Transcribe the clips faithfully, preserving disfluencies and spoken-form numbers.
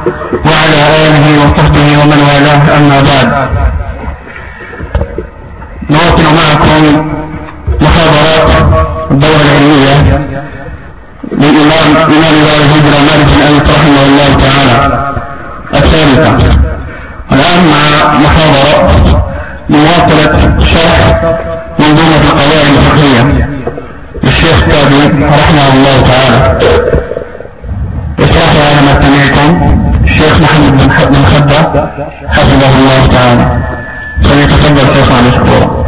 وعلى آله وصحبه ومن والاه، أما بعد. نواصل معكم محاضرات الدورة العلمية للإمام إمام دار الهجرة مالك بن أنس رحمه الله تعالى الثالثة. والآن مع محاضرة لمواصلة شرح منظومة القواعد الفقهية للشيخ التابعي رحمه الله تعالى. يشرحها على ما سمعتم الشيخ محمد بن خدة حفظه الله تعالى، فليتفضل شيخنا مشكورا.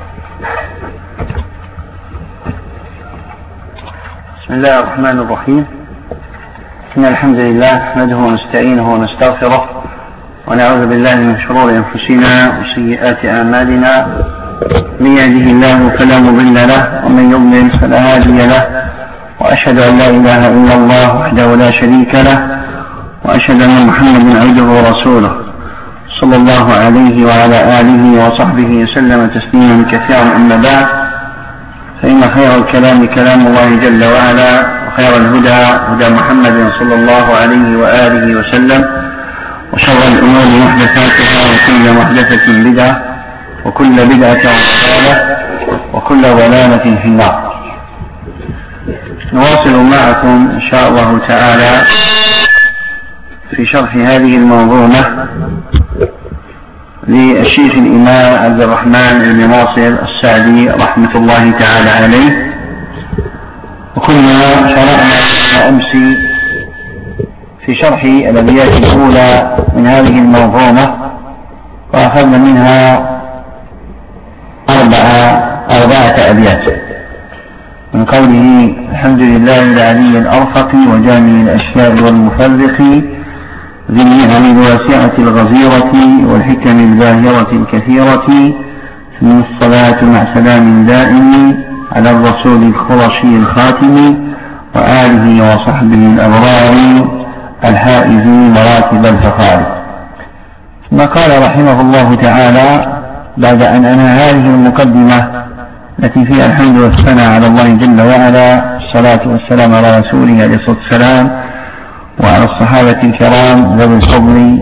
بسم الله الرحمن الرحيم. إن الحمد لله نحمده ونستعينه ونستغفره ونعوذ بالله من شرور أنفسنا وسيئات أعمالنا. من يهده الله فلا مضل له ومن يضلل فلا هادي له، وأشهد أن لا إله إلا الله وحده لا شريك له، وأشهد أن محمدا عبده ورسوله صلى الله عليه وعلى آله وصحبه وسلم تسليما كثيرا. أما بعد، فإن خير الكلام كلام الله جل وعلا، وخير الهدى هدى محمد صلى الله عليه وآله وسلم، وشر الأمور محدثاتها، وكل محدثة بدعة، وكل بدعة ضلالة، وكل ضلالة في النار. نواصل معكم إن شاء الله تعالى في شرح هذه المنظومة للشيخ الإمام عبد الرحمن بن ناصر السعدي رحمة الله تعالى عليه. وكنا شرعنا أمس في شرح الأبيات الأولى من هذه المنظومة، وأخذنا منها أربعة أربعة أبيات من قوله: الحمد لله العلي الأرفق وجامع الأشياء والمفرق، ذي النعم الواسعة الغزيرة والحكم الباهرة الكثيرة، ثم الصلاة مع سلام دائم على الرسول الخرشي الخاتم وآله وصحبه الأبرار الحائزين مراتب الفخار. ثم قال رحمه الله تعالى بعد أن أنهى هذه المقدمة التي فيها الحمد والثناء على الله جل وعلا، الصلاة والسلام على رسوله عليه الصلاة والسلام وعلى الصحابة الكرام ذوي الفضل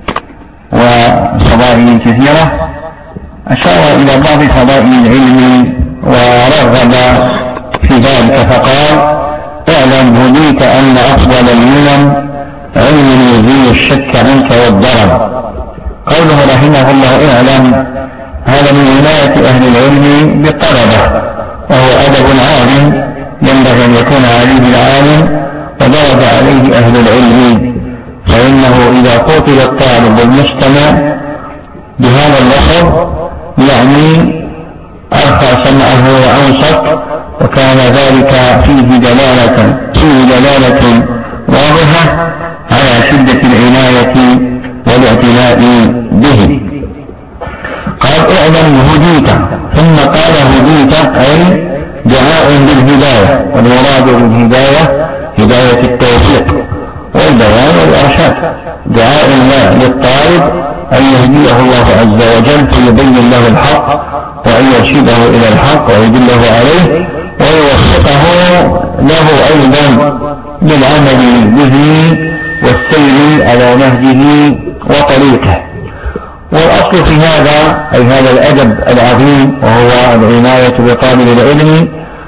وفضائل كثيرة، أشار إلى بعض فضائل العلم ورغب في ذلك فقال: اعلم هديت أن أفضل المنن علم يزيل الشك عنك والضرر. قوله رحمه الله اعلم، هذا من عناية أهل العلم بالطلبة، وهو أدب عام ينبغي أن يكون عليه العالم، ودرج عليه أهل العلم، فإنه إذا قتل الطالب المستمع بهذا اللفظ يعني أرخى سمعه وأنصت، وكان ذلك فيه دلالة فيه دلالة واضحة على شدة العناية والاعتناء به. قال: اعلم هديت، ثم قال هديت أي دعاء بالهداية، والمراد بالهداية هداية التوفيق والبيان والإرشاد، دعاء الله للطالب أن يهديه الله عز وجل فيبين له الحق، وأن يرشده إلى الحق ويدله عليه، ويوفقه له أيضا بالعمل به والسير على نهجه وطريقه. والأصل في هذا أي هذا الأدب العظيم، وهو العناية بطالب العلم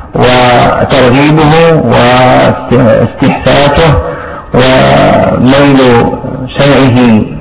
وترغيبه واستحثاثه وميل سمعه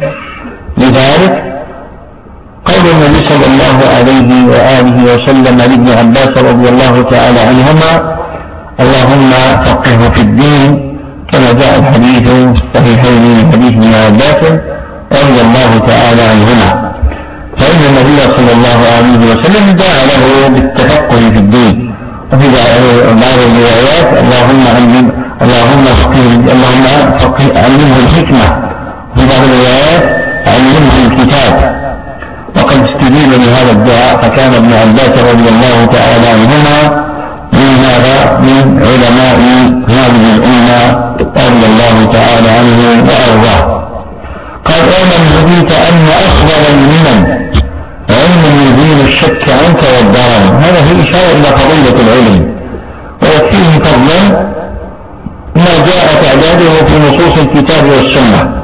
لذلك. قول النبي صلى الله عليه وآله وسلم لابن عباس رضي الله تعالى عنهما: اللهم فقهه في الدين، كما جاء الحديث في الصحيحين من حديث ابن عباس رضي الله تعالى عنهما. فإن النبي صلى الله عليه وسلم دعا له بالتفقه في الدين، وفي بعض الروايات: اللهم علم اللهم فقه اللهم فقه علمه الحكمة، وفي بعض الروايات: علمه الكتاب. وقد استجيب لهذا الدعاء، فكان ابن عباس رضي الله تعالى عنهما من هذا من علماء هذه الأمة رضي الله تعالى عنه وأرضاه. قال: اعلم هديت أن أفضل المنن علم يزيل الشك عنك والضرر. هذا في إشارة إلى فضيلة العلم، ويكفيه فضلا ما جاء تعداده في نصوص الكتاب والسنة،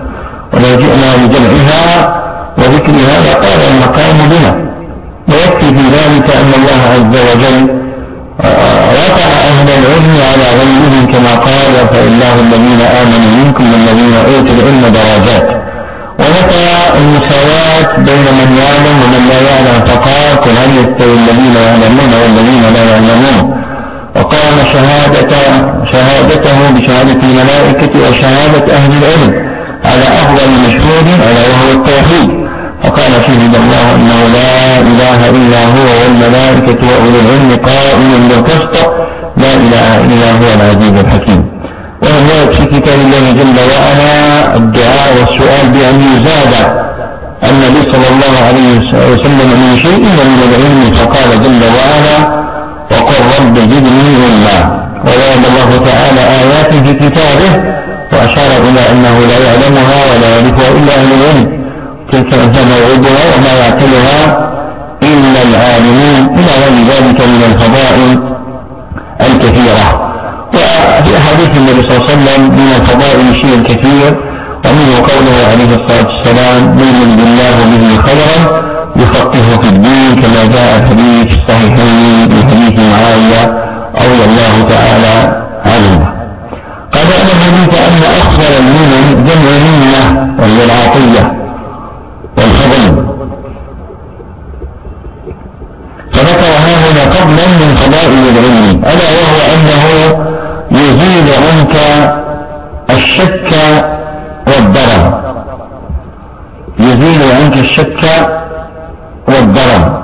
ولو جئنا لجمعها وذكرها لقال المقام بنا. ويكفي في ذلك أن الله عز وجل رفع أهل العلم على غيرهم كما قال فإله الذين آمنوا منكم والذين أوتوا العلم درجات، ونفى المساواة بين من يعلم ومن لا يعلم فقال قل هل يستوي الذين يعلمون والذين لا يعلمون، وقام شهادة شهادته بشهادة الملائكة وشهادة أهل العلم على أفضل مشهود ألا وهو التوحيد، فقال شهد الله أنه لا إله إلا هو والملائكة وأولو العلم قائما بالقسط لا إله إلا هو العزيز الحكيم. وهو في كتاب الله جل وعلا الدعاء والسؤال بأن يزاد النبي صلى الله عليه وسلم من شيء من العلم، فقال جل وعلا وقل رب زدني علما. ووعد الله تعالى آيات في كتابه وأشار إلى أنه لا يعلمها ولا يعرفها إلا أهل العلم، تلك موعدها وما يعقلها إلا العالمون، إلى غير ذلك من الفضائل الكثيرة. وفي أحاديث النبي صلى الله عليه وسلم من الفضائل شيء كثير، ومنه قوله عليه الصلاة والسلام من يرد الله به خيرا يفقهه في الدين، كما جاء الحديث في الصحيحين من حديث معاوية رضي الله تعالى عنه. قال أنا حديث أن أخبر المؤمن جمع منة وهي العطية والفضل، فذكر ها هنا فضلا من فضائل العلم ألا وهو أنه يزيل عنك الشك والضرر، يزيل عنك الشك والضرر.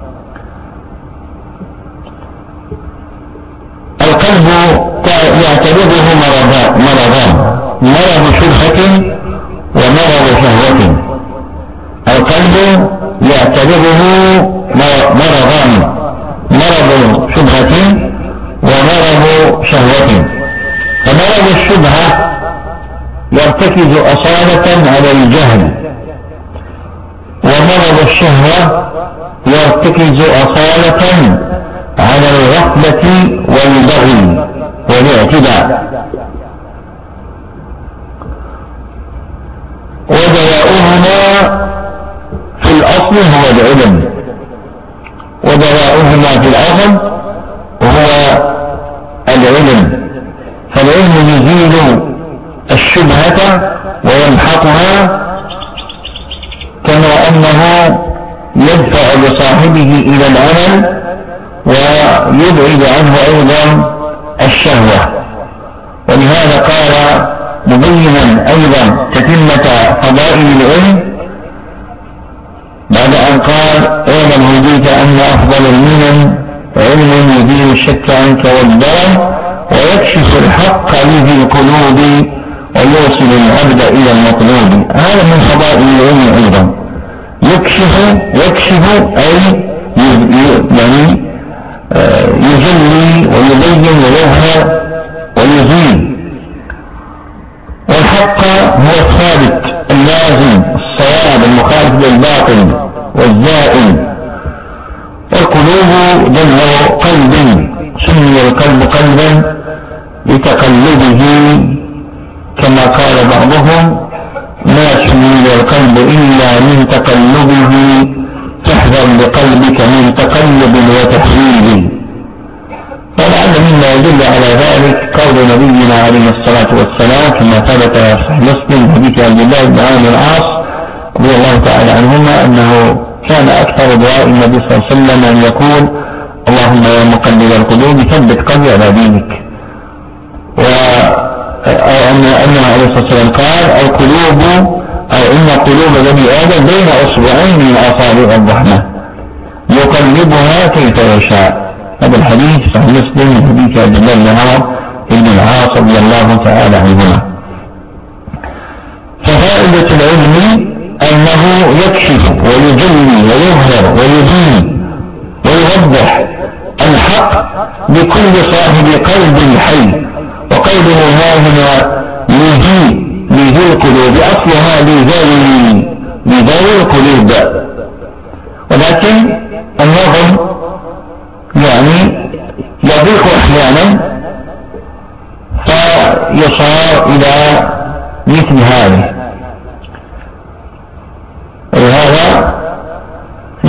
القلب يعترضه مرضان مرضان مرض شبهة ومرض شهوة. القلب يعترضه مرضان مرض شبهة ومرض شهوة. فمرض الشبهة يرتكز أصالة على الجهل، ومرض الشهوة يرتكز أصالة على الغفلة والبغي والاعتداء. ودواؤهما في الأصل هو العلم، ودواؤهما في الأصل هو العلم. فالعلم يزيل الشبهة ويمحقها، كما أنه يدفع بصاحبه إلى العمل ويبعد عنه أيضا الشهوة. ولهذا قال مبينا أيضا تتمة فضائل العلم بعد أن قال اعلم هديت أن أفضل المنن علم يزيل الشك عنك والضرر ويكشف الحق في القلوب ويوصل العبد إلى المطلوب. هذا من فضائل العلم أيضا، يكشف يكشف أي يعني يجلي ويبين ويظهر ويزيل. والحق هو الثابت اللازم الصواب المخالف للباطل والزائل. والقلوب جمع قلب، سمي القلب قلبا لتقلبه، كما قال بعضهم ما سمي القلب إلا من تقلبه فاحذر بقلبك من تقلب وتحويل. ولعل مما يدل على ذلك قول نبينا عليه الصلاة والسلام كما ثبت في صحيح مسلم حديث عبد الله بن عامر العاص رضي الله تعالى عنهما أنه كان أكثر دعاء النبي صلى الله عليه وسلم أن يقول اللهم يا مقلب القلوب ثبت قلبي على دينك. وأنه عليه الصلاة والسلام قال القلوب أو إن قلوب بني آدم بين أصبعين من أصابع الرحمة يقلبها كيف يشاء. هذا الحديث صحيح مسلم من حديث عبد الله بن عمرو بن العاص رضي الله تعالى عنهما. ففائدة العلم أنه يكشف ويجلي ويظهر ويبين ويوضح الحق لكل صاحب قلب حي. وقوله هاهنا لذي لذي القلوب أصلها لذوي لذوي القلوب، ولكن النظم يعني يضيق أحيانا فيصار إلى مثل هذه.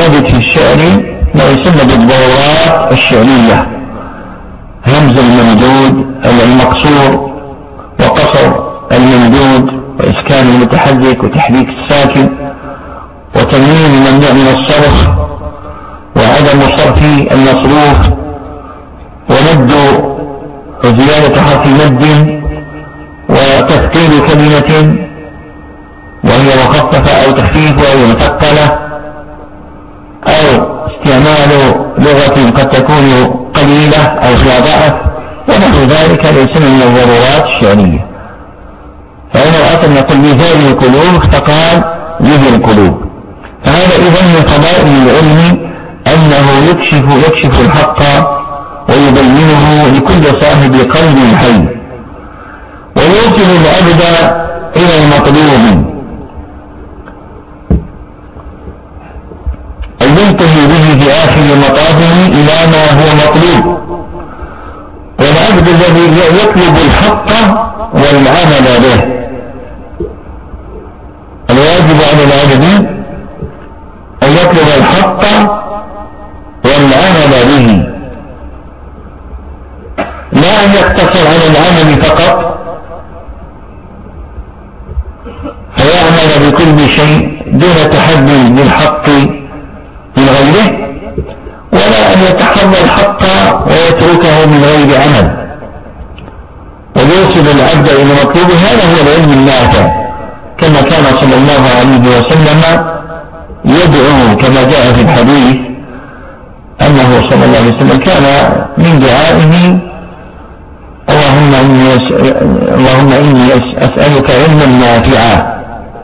نجد في الشعر ما يسمى بالضرورات الشعرية: همز الممدود المقصور، وقصر الممدود، وإسكان المتحرك وتحريك الساكن، وتنوين الممنوع من الصرف، وعدم صرف المصروف، ومد وزيادة حرف مد، وتثقيل كلمة وهي مخففة أو تخفيف وهي مثقلة، أو استعمال لغة قد تكون قليلة أو فيها ضعف ونحو ذلك، ليس من الضرورات الشعرية. فإن رأت نقول بهذه القلوب فقال به القلوب. فهذا إذن من فضائل العلم أنه يكشف يكشف الحق ويبينه لكل صاحب قلب حي، ويوصل العبد إلى المطلوب أن ينتهي به في آخر مطافه إلى ما هو مطلوب. والعبد الذي يطلب الحق والعمل به، الواجب على العبد أن يطلب الحق والعمل به، لا أن يقتصر على العمل فقط فيعمل بكل شيء دون تحدي بالحق من غيره، ولا أن يتحرى الحق ويتركه من غير عمل. ويوصل العبد إلى مطلوبه، هذا هو العلم النافع، كما كان صلى الله عليه وسلم يدعو كما جاء في الحديث أنه صلى الله عليه وسلم كان من دعائه: اللهم إني, اللهم إني أسألك علما نافعا.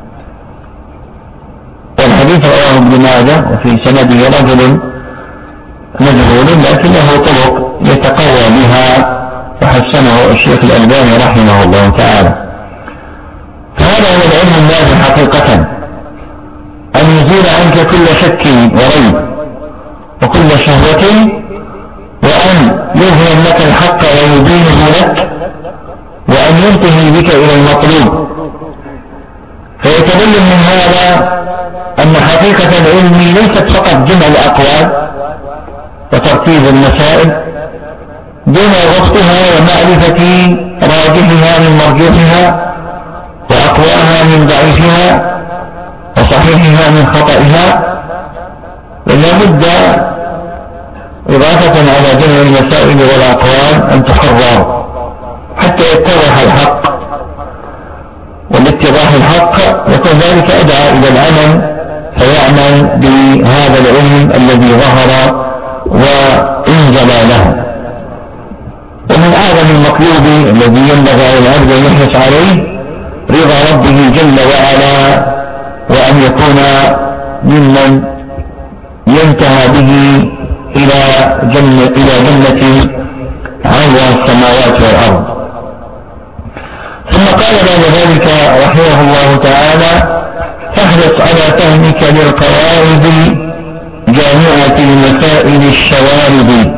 والحديث رواه ابن ماجه وفي سنده رجل مجهول لكنه طرق يتقوى بها، وحسنه الشيخ الألباني رحمه الله تعالى. فهذا هو العلم النافع حقيقة، أن يزيل عنك كل شك وريب وكل شهوة، وأن يظهر لك الحق ويبينه لك، وأن ينتهي بك إلى المطلوب. فيتبين من هذا أن حقيقة العلم ليست فقط جمع الأقوال وترتيب المسائل دون ضبطها ومعرفة راجحها من مرجوحها، وأقواها من ضعيفها، وصحيحها من خطئها، ولا بد إضافة على جمع المسائل والأقوال أن تحرر حتى يتضح الحق، والاتضاح الحق يكون ذلك أدعى إلى العمل، فيعمل بهذا العلم الذي ظهر وانزل له. ومن أعظم المطلوب الذي ينبغي على العبد أن يحرص عليه رضا ربه جل وعلا، وأن يكون ممن ينتهى به إلى جنة إلى جنة عرضها السماوات والأرض. ثم قال بعد ذلك رحمه الله تعالى: فاحرص على فهمك للقواعد جامعة المسائل الشوارد.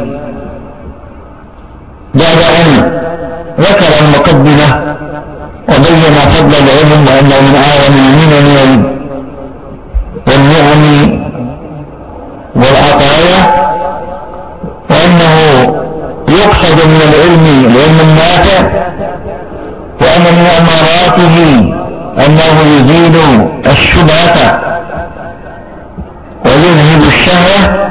بعد أن ذكر المقدمة وبين فضل العلم وأنه من أعظم المنن والنعم والعطايا، وأنه يقصد من العلم العلم النافع، وأن من أماراته أنه يزيل الشبهة ويذهب الشهوة،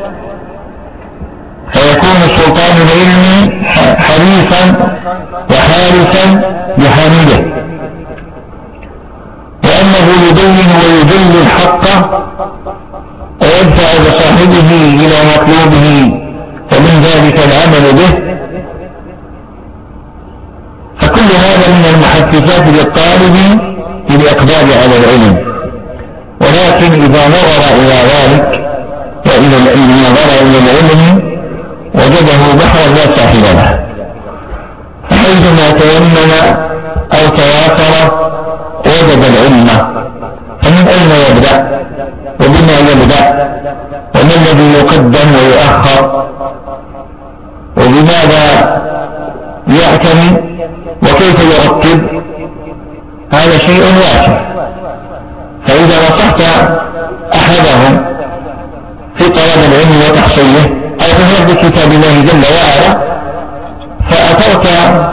فيكون سلطان العلم حريصا وحارسا بحامله، وأنه يبين ويدل الحق ويدفع بصاحبه إلى مطلوبه، ومن ذلك العمل به. فكل هذا من المحفزات للطالب للإقبال على العلم. ولكن إذا نظر إلى ذلك وإلى العلم نظر إلى العلم وجده بحرا لا ساحل له، فحيثما تيمم أو تياسر وجد العلم، فمن أين يبدأ وبما يبدأ وما الذي يقدم ويؤخر وبماذا يعتني وكيف يرتب؟ هذا شيء واسع. فإذا نصحت أحدهم بكتاب الله جل وعلا فأثرت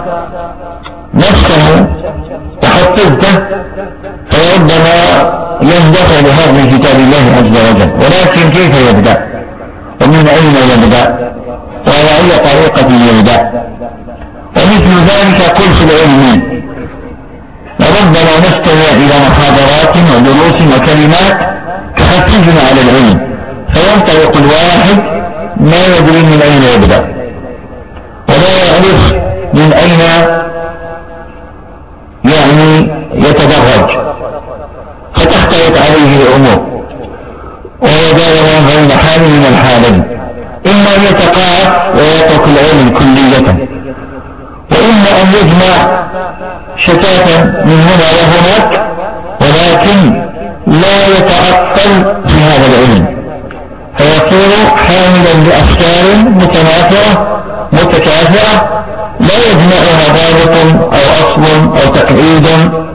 نفسه وحفظته فربما يندفع بهذا كتاب الله عز وجل، ولكن كيف يبدأ ومن أين يبدأ وعلى أي طريقة يبدأ؟ ومثل ذلك قلت العلم ربما نستمع إلى محاضرات ودروس وكلمات تحفزنا على العلم، فينطلق الواحد ما يدري من أين يبدأ ولا يعرف من أين يعني يتدرج، فتختلط عليه الأمور ويدار بين حال من الحالين، إما أن يتقاعد ويترك العلم كلية، وإما أن يجمع شتاتا من هنا وهناك ولكن لا يتعطل في هذا العلم، فيصير حاملا لأفكار متنافرة متكاثرة لا يجمعها ضابط أو أصل أو تقعيد،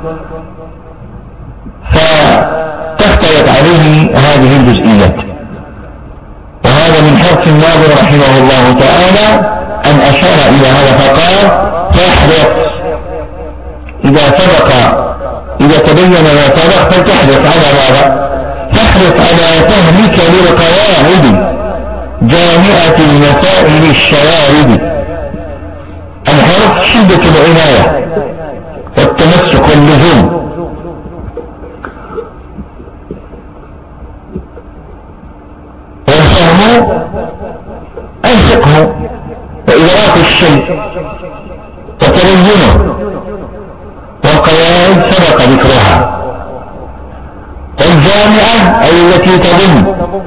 فتختلط عليه هذه الجزئيات. وهذا من حرص الناظر رحمه الله تعالى أن أشار إلى هذا فقال فاحرص إذا سبق إذا تبين ما سبق فلتحرص على ماذا؟ تحرص على فهمك للقواعد جامعة المسائل الشوارد. الحرص شدة العناية والتمسك واللزوم، والفهم الفقه وإدراك الشيء وتبينه، والقواعد سبق ذكرها، والجامعة أي التي تضم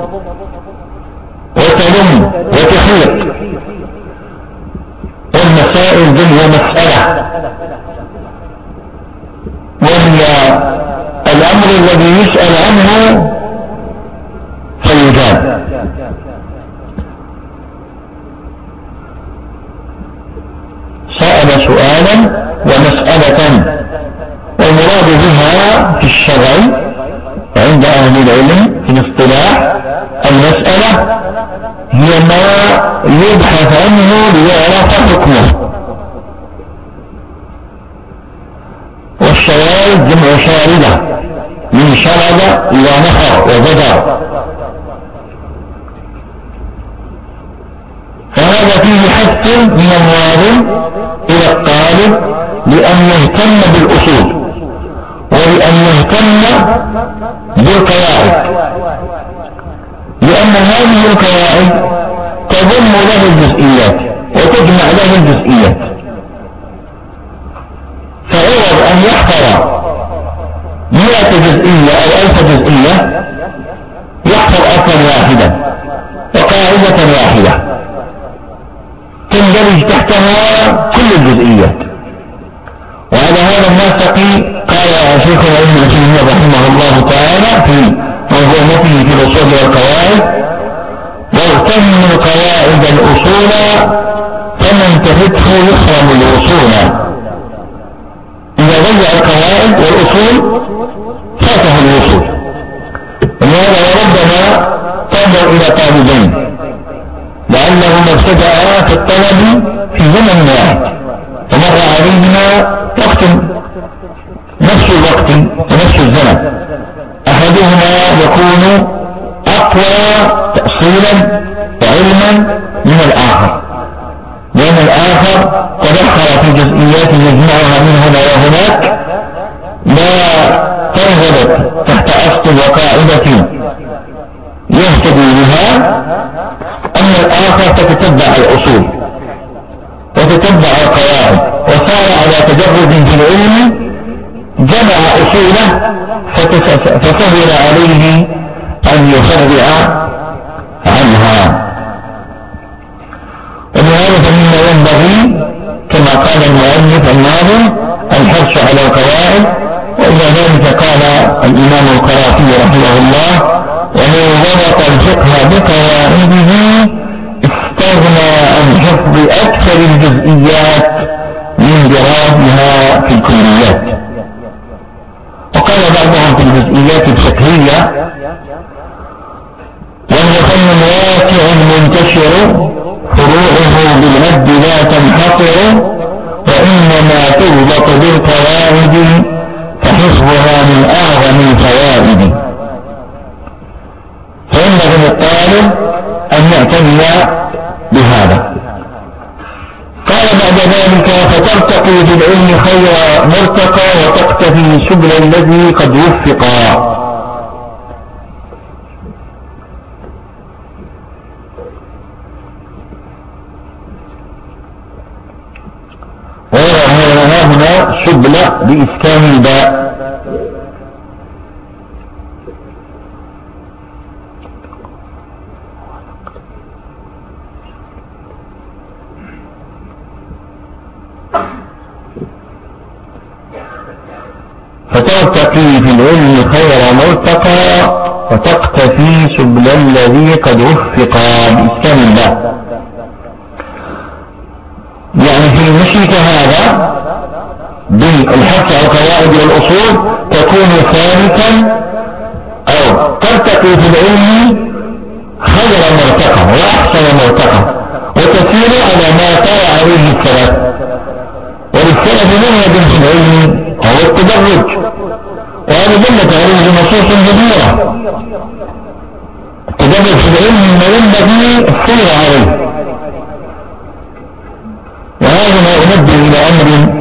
وتلم وتحيط، والمسائل ذي مسألة وهي الأمر الذي يسأل عنه فيجاب. سأل سؤالا ومسألة، والمراد بها في الشرع عند أهل العلم في الاصطلاح المسألة هي ما يبحث عنه ليعرف حكمه، والشوارد جمع شاردة من شرد إلى نحر وزدر، فهذا فيه حث من الناظم إلى الطالب لأن يهتم بالأصول ولأن يهتم بالقواعد، لأن هذه القواعد تضم له الجزئيات وتجمع له الجزئيات، فعوض أن يحفظ مئة جزئية أو ألف جزئية يحفظ أصلا واحدا وقاعدة واحدة تندرج تحتها كل الجزئيات. وعلى هذا النسق قال شيخ العلم ابن تيمية رحمه الله تعالى في منظومته في الأصول والقواعد: واغتنم القواعد الأصول فمن تفته يحرم الوصول. إذا ضيع القواعد والأصول فاته الوصول. ولهذا وربما تنظر إلى طالبين لأنهما ابتدأ في الطلب في زمن واحد فمر عليهما وقت نفس الوقت ونفس الزمن، أحدهما يكون أقوى تأصيلا وعلما من الآخر، لأن الآخر تدخل في جزئيات يجمعها من هنا وهناك لا تنضبط تحت أصل وقاعدة يهتدي بها، أما الآخر تتتبع الأصول وتتبع القواعد وصار على تجرد في العلم، جمع أصوله فسهل عليه أن يفرع عنها. ولهذا فمما ينبغي كما قال المؤلف الناظم الحرص على القواعد. وإلى ذلك قال الإمام القرافي رحمه الله: ومن ضبط الفقه بقواعده استغنى عن حفظ أكثر الجزئيات من دراسها في الكليات. وقال بعضهم في الجزئيات الفقهية: وهو فن واسع منتشر فروعه بالعد لا تنحصر، وإنما تضبط بالقواعد، فحفظها من أعظم الفوائد. فينبغي للطالب أن يعتني بهذا. قال بعد ذلك: فترتقي في العلم خير مرتقى، وتقتفي سبل الذي قد وفقا. ويرى هنا سبل بإسكان الباء. فترتقي في العلم خير مرتقى، وتقتفي سبل الذي قد وفقا بإسكان الباء. يعني في مشيك هذا بالحث على القواعد والأصول تكون ثابتا، أو ترتقي في العلم خير مرتقى وأحسن مرتقى، وتسير على ما كان عليه السلف. وللسلف منهج في العلم هو التدرج، وهذا دلت عليه نصوص كثيرة. التدرج في العلم ما ينبغي السير عليه، وهذا ما ينبه إلى أمر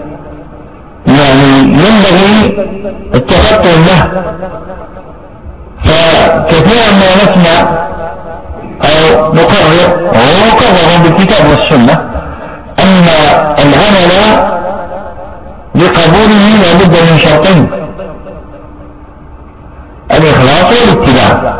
يعني ينبغي التفطن له. فكثيرا ما نسمع أو نقرر، وهو مقرر بالكتاب والسنة، أن العمل لقبوله لابد من شرطين: الإخلاص والاتباع.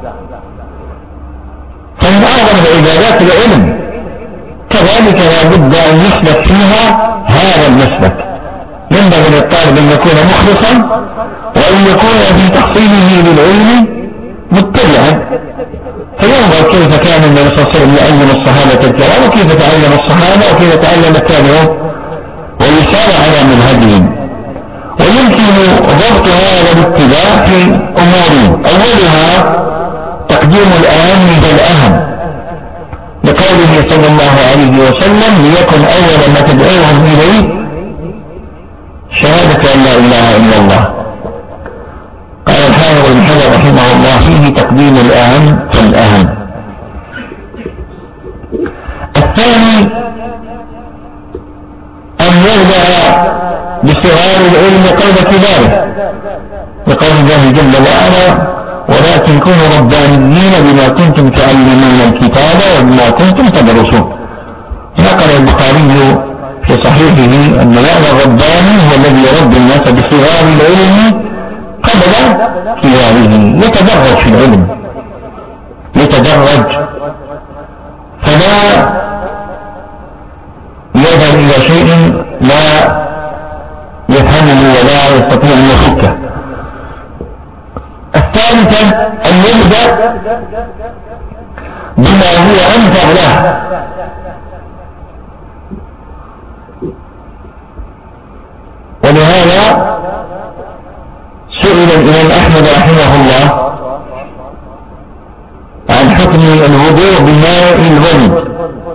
فمن أعظم العبادات العلم، كذلك لابد أن يسلك فيها هذا المسلك. ينبغي للطالب أن يكون مخلصا، وأن يكون في تحصيله للعلم متبعا. فينظر كيف كان النبي صلى الله عليه وسلم يعلم الصحابة الكرام، وكيف تعلم الصحابة، وكيف تعلم التابعون، ويسار على منهجهم. ويمكن ضبط هذا الاتباع في أمور: أولها تقديم الأهم فالأهم، لقوله صلى الله عليه وسلم: ليكن أول ما تدعوهم إليه شهادة أن لا إله إلا الله. قال الحافظ ابن حجر رحمه الله: فيه تقديم الأهم فالأهم. الثاني أن يبدأ بصغار العلم قبل كباره، لقول الله جل وعلا: ولكن كونوا ربانيين بما كنتم تعلمون الكتاب وبما كنتم تدرسون. نقل البخاري في صحيحه أن هذا الرباني هو الذي يربي الناس بصغار العلم قبل كباره، يتدرج في العلم، يتدرج، فلا يذهب إلى شيء لا يفهمه ولا يستطيع أن يفكه. الثالثة أن يبدأ بما هو أنفع له، ولهذا سئل الإمام أحمد رحمه الله عن حكم الوضوء بماء الورد،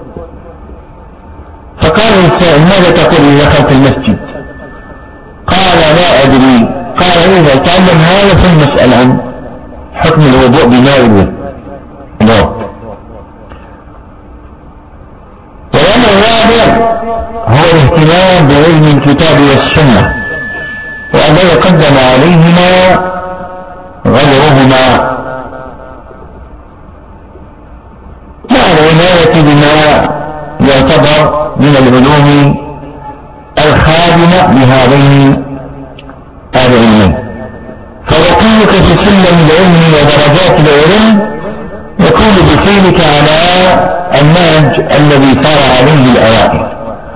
فقال السائل: ماذا تقول إذا دخلت المسجد؟ قال: لا أدري. قال: إذا تعلم هذا ثم اسأل عن حكم الوضوء بماء الورد. والأمر الرابع هو الاهتمام بعلم الكتاب والسنة، وأن لا يقدم عليهما غيرهما، مع العناية بما يعتبر من العلوم الخادمة لهذين العلمين. فرقيك في سلم العلم ودرجات العلم يكون بفعلك على النهج الذي سار عليه الأوائل،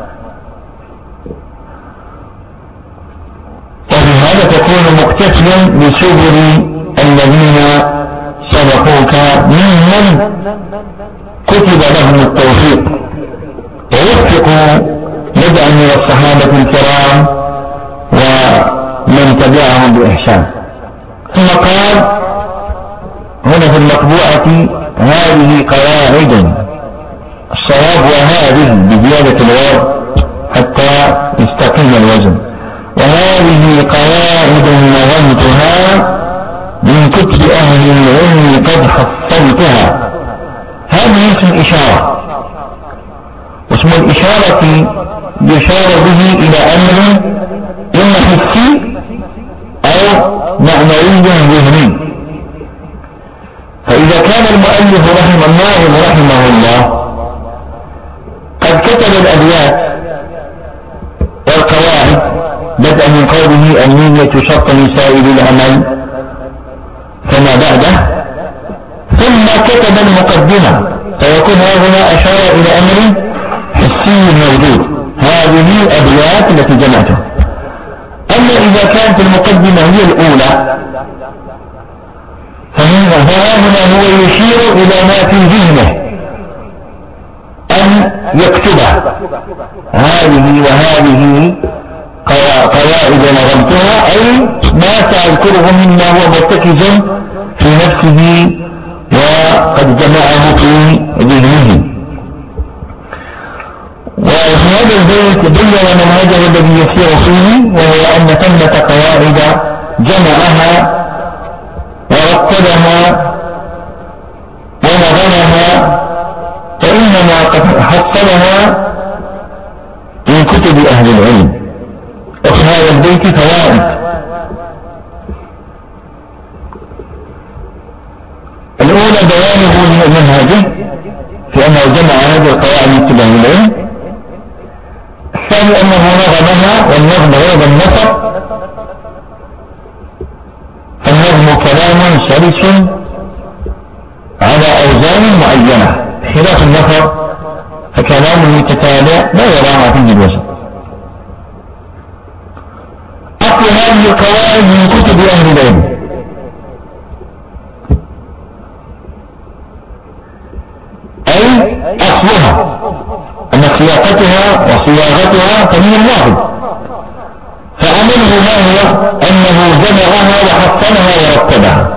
وبهذا تكون مقتفلا بسبل الذين سبقوك ممن كتب لهم التوفيق ووفقوا بدءا من الصحابة الكرام ومن تبعهم بإحسان. ثم قال هنا في المطبوعة: هذه قواعد الصواب وهذه بزيادة الواو حتى يستقيم الوزن. وهذه قواعد نظمتها من كتب أهل العلم قد حصلتها. هذه اسم إشارة، واسم الإشارة يشار به إلى أمر إما حسي أو معنوي ذهني. فإذا كان المؤلف رحمه الله رحمه الله قد كتب الأبيات والقواعد بدءا من قوله النية شرط لسائر العمل كما بعده، ثم كتب المقدمة، فيكون هنا أشار إلى أمر حسي موجود. هذه الأبيات التي جمعتها. أما إذا كانت المقدمة هي الأولى فهنا هو يشير إلى ما في ذهنه أن يكتبها. هذه وهذه قواعد نظمتها، أي ما سأذكره مما هو مرتكز في نفسه وقد جمعه في ذهنه. وفي هذا البيت بين منهجه الذي يسير فيه، وهو أن ثمة قواعد جمعها ورتبها ونظمها، فإنما قد حصلها من كتب أهل العلم. وفي هذا البيت فوائد. الأولى بيانه لمنهجه في أنه جمع هذه القواعد من كتب أهل العلم. الثاني أنه نظمها، والنظم هذا النثر، فالنظم كلام سلس على أوزان معينة، خلاف النثر فكلام متتابع لا يراعى فيه الوزن. أصل هذه القواعد من كتب أهل العلم، أي أصلها أن صياغتها وصياغتها فمن الله، فعمله ما هو أنه جمعها وحصنها ورتبها.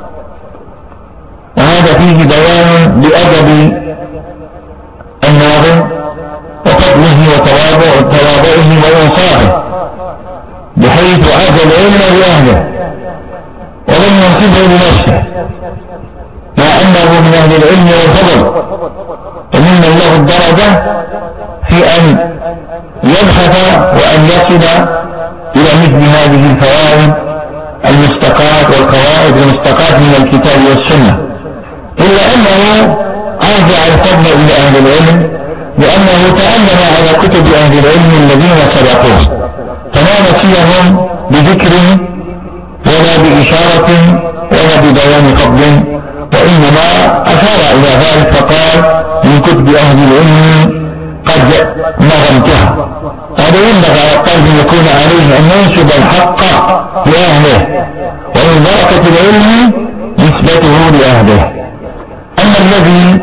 وهذا فيه بيان لأدب الناظم وفضله وتواضعه وإنصافه، بحيث عاد العلم لأهله ولم ينسبه لنفسه، مع أنه من أهل العلم والفضل وممن له الدرجة في أن يبحث وأن يصل إلى مثل هذه الفوائد المستقاة والقواعد المستقاة من الكتاب والسنة، إلا أنه عازع الفضل إلى أهل العلم لأنه تأمل على كتب أهل العلم الذين سبقوه، فما نسيهم بذكر ولا بإشارة ولا ببيان فضل، وإنما أشار إلى ذلك فقال من كتب أهل العلم قد نظمتها. هذا ينبغي على القلب أن يكون عليه أن ينسب الحق لأهله، ومن بركة العلم نسبته لأهله. أما الذي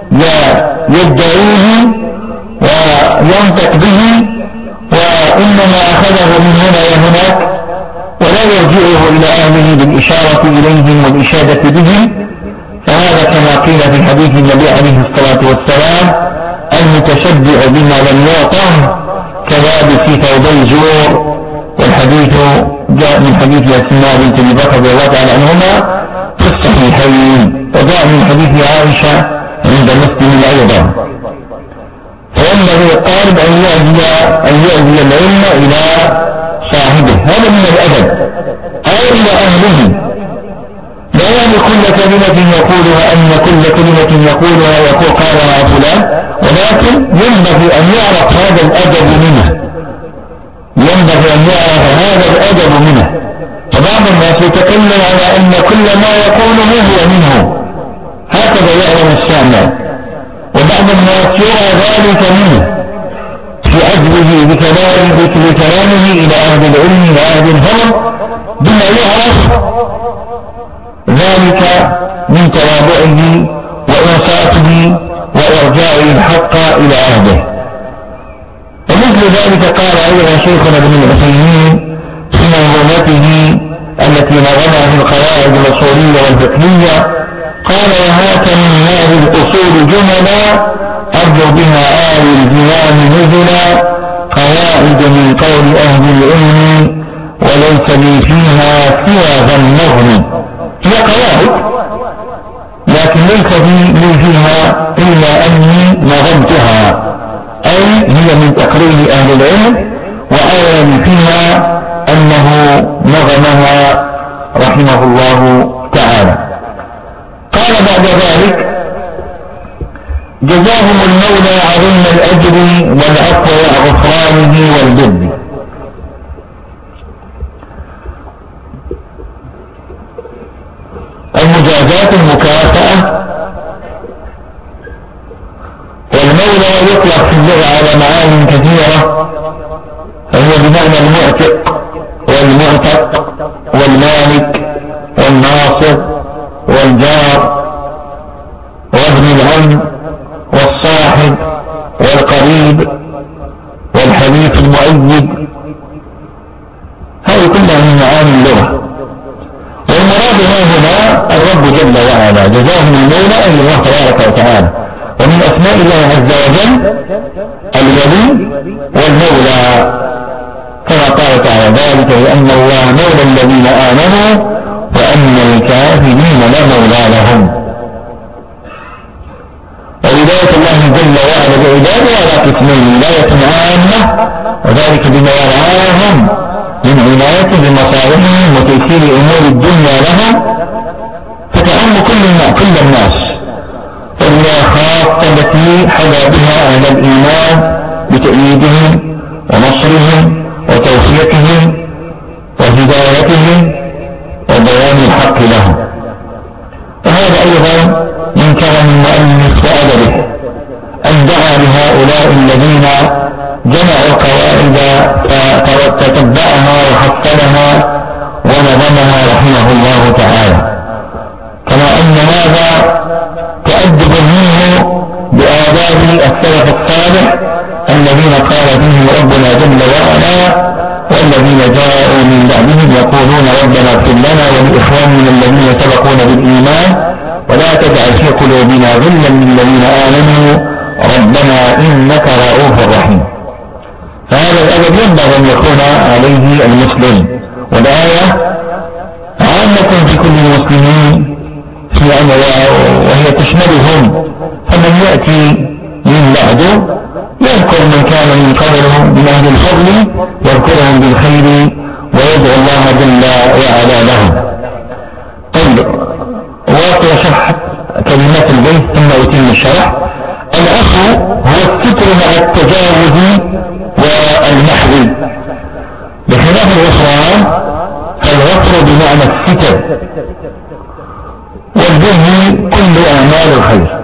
يدعيه وينطق به وإنما أخذه من هنا وهناك ولا يرجعه إلى أهله بالإشارة إليهم والإشادة بهم، فهذا كما قيل في حديث النبي عليه الصلاة والسلام المتشبع بما لم يعطه كلابس ثوبي زور. والحديث جاء من حديث أسماء بنت أبي بكر رضي الله تعالى عنهما في الصحيحين، وجاء من حديث عائشة عند مسلم أيضا. فينبغي الطالب أن يؤدي أن يؤدي العلم إلى صاحبه، هذا من الأدب، أو إلى أهله. لا يعني كل كلمة يقولها أن كل كلمة يقولها يقول قالها فلان، ولكن ينبغي أن يعرف هذا الأدب منه، ينبغي أن يعرف هذا الأدب منه. فبعض الناس يتكلم على أن كل ما يقوله هو منه، هكذا يعلم السامع، وبعض الناس يرى ذلك منه في عجبه بكلامه إلى أهل العلم إلى أهل الفضل بما يعرف ذلك من تواضعه وإنصافه وإرجاعه الحق إلى أهله. ومثل ذلك قال أيضا شيخنا ابن العثيمين في منظومته التي نظمها في القواعد الأصولية والفقهية قال وهات من هذه الأصول جملا أرجو بها آل الجنان نزلا قواعد من قول أهل العلم وليس لي فيها سوى ذا النظم. هي قواعد لكن ليس لي فيها إلا أني نظمتها، أي هي من تقرير أهل العلم وأعلم فيها أنه نظمها رحمه الله تعالى. قال بعد ذلك جزاهم المولى عظيم الأجر والعفو وغفرانه والبر. المجازات المكافأة، والمولى يطلق في اللغة على معاني كثيرة، فهو بمعنى المعتق والمعتق والمالك والناصر والجار وابن العم والصاحب والقريب والحليف المؤيد، هذه كلها من معاني اللغة. والمراد هنا الرب جل وعلا جزاهم المولى أي الله تبارك وتعالى. ومن أسماء الله عز وجل الولي والمولى كما قال تعالى ذلك بأن الله مولى الذين آمنوا وأن الكافرين لا مولى لهم. وولاية الله جل وعلا بعباده على قسمين: ولاية عامة وذلك بما يرعاهم من عنايته بمصالحهم وتيسير أمور الدنيا لهم فتعم كل كل الناس، ولا خاصة التي حظى بها أهل الإيمان بتأييدهم ونصرهم وتوفيقهم وهدايتهم وبيان الحق لهم. وهذا أيضا من كرم المؤلف وأدبه أن دعا لهؤلاء الذين جمعوا قواعد فتتبعها وحصلها ونظمها رحمه الله تعالى، كما أن هذا تأدب منه بآداب السلف الصالح الذين قال فيهم ربنا جل وعلا: والذين جاءوا من بعدهم يقولون ربنا اغفر لنا ولإخواننا الذين سبقونا بالإيمان ولا تجعل في قلوبنا غلا للذين آمنوا ربنا إنك رؤوف رحيم. فهذا الأدب ينبغي أن يكون عليه المسلم، والآية عامة في كل المسلمين في أنواع وهي تشملهم، فمن يأتي من بعده يذكر من كان من قبله من أهل الفضل يذكرهم بالخير ويدعو الله جل وعلا لهم. طيب، واقع شرح كلمات البيت ثم يتم الشرح. الأخ هو الستر مع التجاوز والمحو، بخلاف الغفران فالغفر بمعنى الستر، والبر كل أعمال الخير.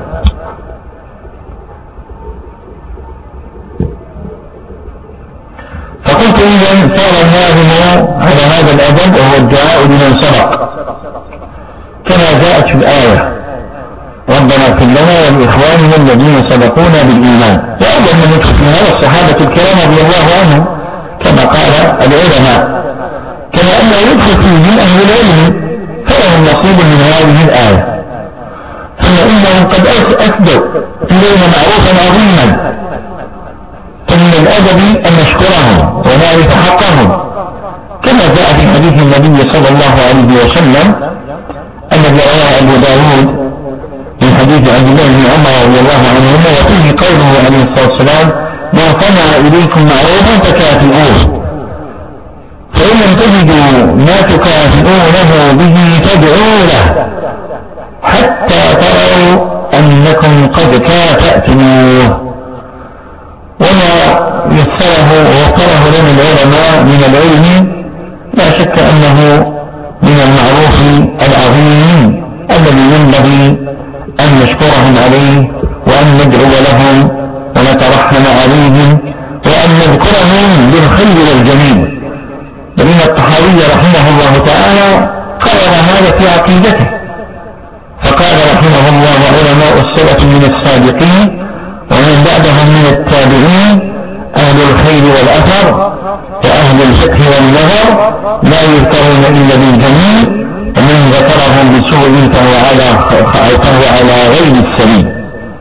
فقلت إذن صار الناظم على هذا الأدب وهو الدعاء لمن سبق كما جاءت في الآية: ربنا اغفر لنا ولإخواننا الذين سبقونا بالإيمان. وأول من يدخل في هذا الصحابة الكرام رضي الله عنهم كما قال العلماء، كما أنه يدخل فيه أهل العلم فلهم نصيب من هذه الآية، ثم إنهم قد أسدوا إلينا معروفا عظيما، فمن الأدب أن نشكرهم ونعرف حقهم، كما جاء في حديث النبي صلى الله عليه وسلم الذي رواه أبو داود من حديث عبد الله بن عمر رضي الله عنهما، وفيه قوله عليه الصلاة والسلام: ما صنع إليكم معروفا فكافئوه، فإن لم تجدوا ما تكافئونه به فادعوا له حتى تروا أنكم قد كافأتموه. وما يسره ووفره لنا العلماء من العلم لا شك أنه من المعروف العظيم الذي ينبغي أن نشكرهم عليه وأن ندعو لهم ونترحم عليهم وأن نذكرهم بالخير والجميل. لأن الطحاوي رحمه الله تعالى قرر هذا في عقيدته، فقال رحمه الله: علماء السلف من السابقين ومن بعدهم من التابعين أهل الخير والأثر وأهل الفقه والنظر لا يذكرون إلا بالجميل، ومن ذكرهم بسوء سوء فهو على فهو على غير السبيل.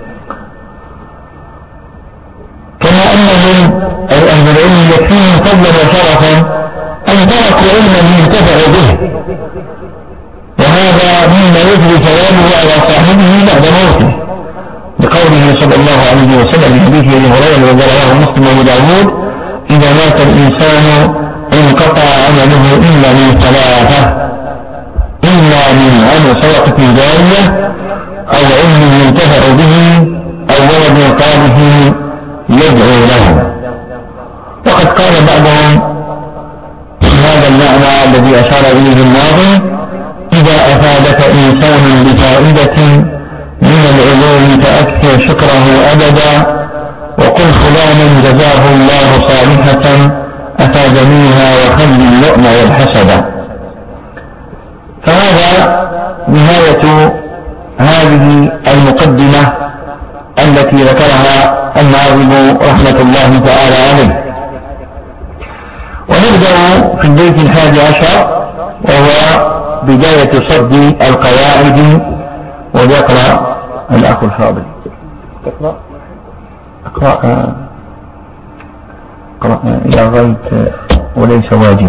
كما أنهم أي أهل العلم يكفيهم فضلا وشرفا أن تركوا علما ينتفع به، وهذا مما يجري ثوابه على صاحبه بعد موته، بقوله صلى الله عليه وسلم في حديث ابي هريره الذي رواه مسلم وابو داود: اذا مات الانسان انقطع عمله الا من ثلاثه، الا من عمل صدقه جاريه او علم ينتفع به او ولد صالح يدعو له. وقد قال بعضهم في هذا المعنى الذي اشار اليه الناظم: اذا افادك انسان بفائده من العلوم فأكثر شكره أبدا، وقل فلانا جزاه الله صالحة أفادنيها وخل اللؤم والحسد. فهذا نهاية هذه المقدمة التي ذكرها الناظم رحمة الله تعالى عليه. ونبدأ في البيت الحادي عشر وهو بداية صد القواعد، ويقرأ الأخ الفاضل. اقرأ اقرأ اقرأ إلى غاية وليس واجب.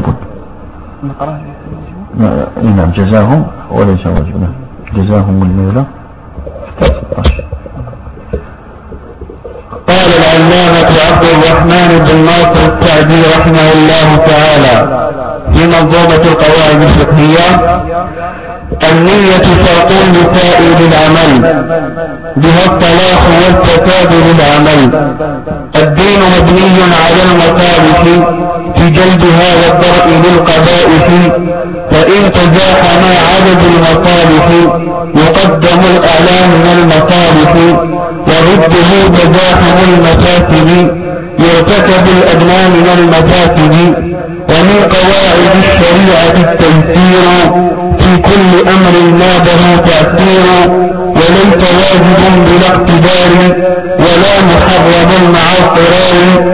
نعم جزاهم وليس واجب. جزاهم المولى. قال العلامة عبد الرحمن بن ناصر السعدي رحمه الله تعالى في منظومة القواعد الفقهية: النية شرط لسائر العمل، بها الصلاح والفساد للعمل. الدين مبني على المصالح في جلبها والدرء للقبائح، فإن تزاحم عدد المصالح يقدم الأعلى من المصالح، وضده تزاحم المفاسد يرتكب الأدنى من المفاسد. ومن قواعد الشريعة التيسير في كل أمر ما به تأثير، وليس واجب بلا اقتدار ولا محرم مع اضطرار.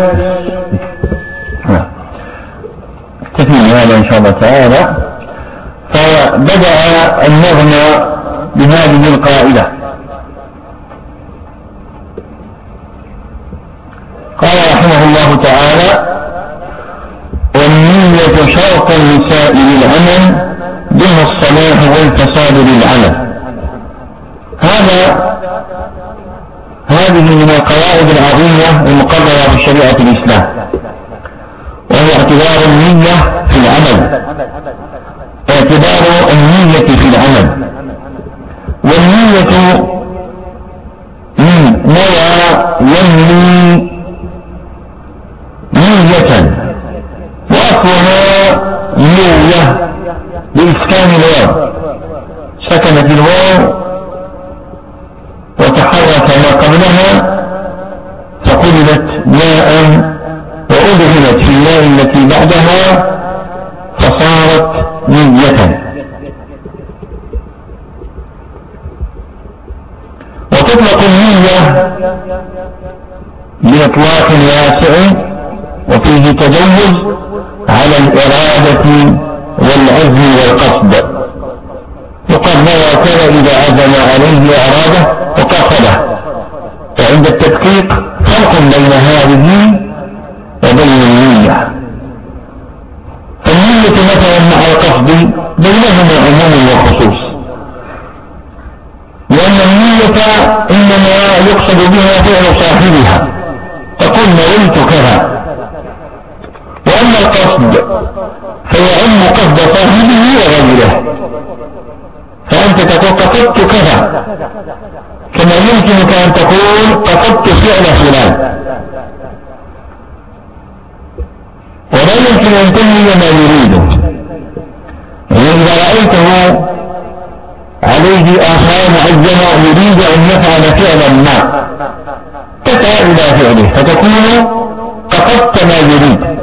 اكتفي هذا إن شاء الله تعالى. فبدأ النظم بهذه القاعدة. قال رحمه الله تعالى: والنية شرط لسائر العمل، بها الصلاح والفساد للعمل. هذا هذه من القواعد العظيمة المقررة في شريعة الإسلام، وهي اعتبار النية في العمل، اعتبار النية في العمل. والنية من نوى ينوي نية، وأصلها نية بإسكان الواو، سكنت الواو وتحرك ما قبلها فقلبت ماء، وأدخلت في الماء التي بعدها فصارت نية. وتطلق النية بإطلاق واسع وفيه تجوز على الإرادة والعزم والقصد. يقال نوى كذا إذا عزم عليه وأراده وقصده. فعند التدقيق فرق بين هذه وبين النية. فالنية مثلا مع القصد بينهما عموم وخصوص، لأن النية إنما يقصد بها فعل صاحبها، تقول نويت كذا. وأما القصد فيعم قصد صاحبه وغيره، فأنت تقول قصدت كذا، كما يمكنك أن تقول قصدت فعل فلان، ولا يمكن أن تنوي ما يريده. إذا رأيته عليه آثار معينة يريد أن يفعل فعلا ما، تسعى إلى فعله فتكون قصدت ما يريد.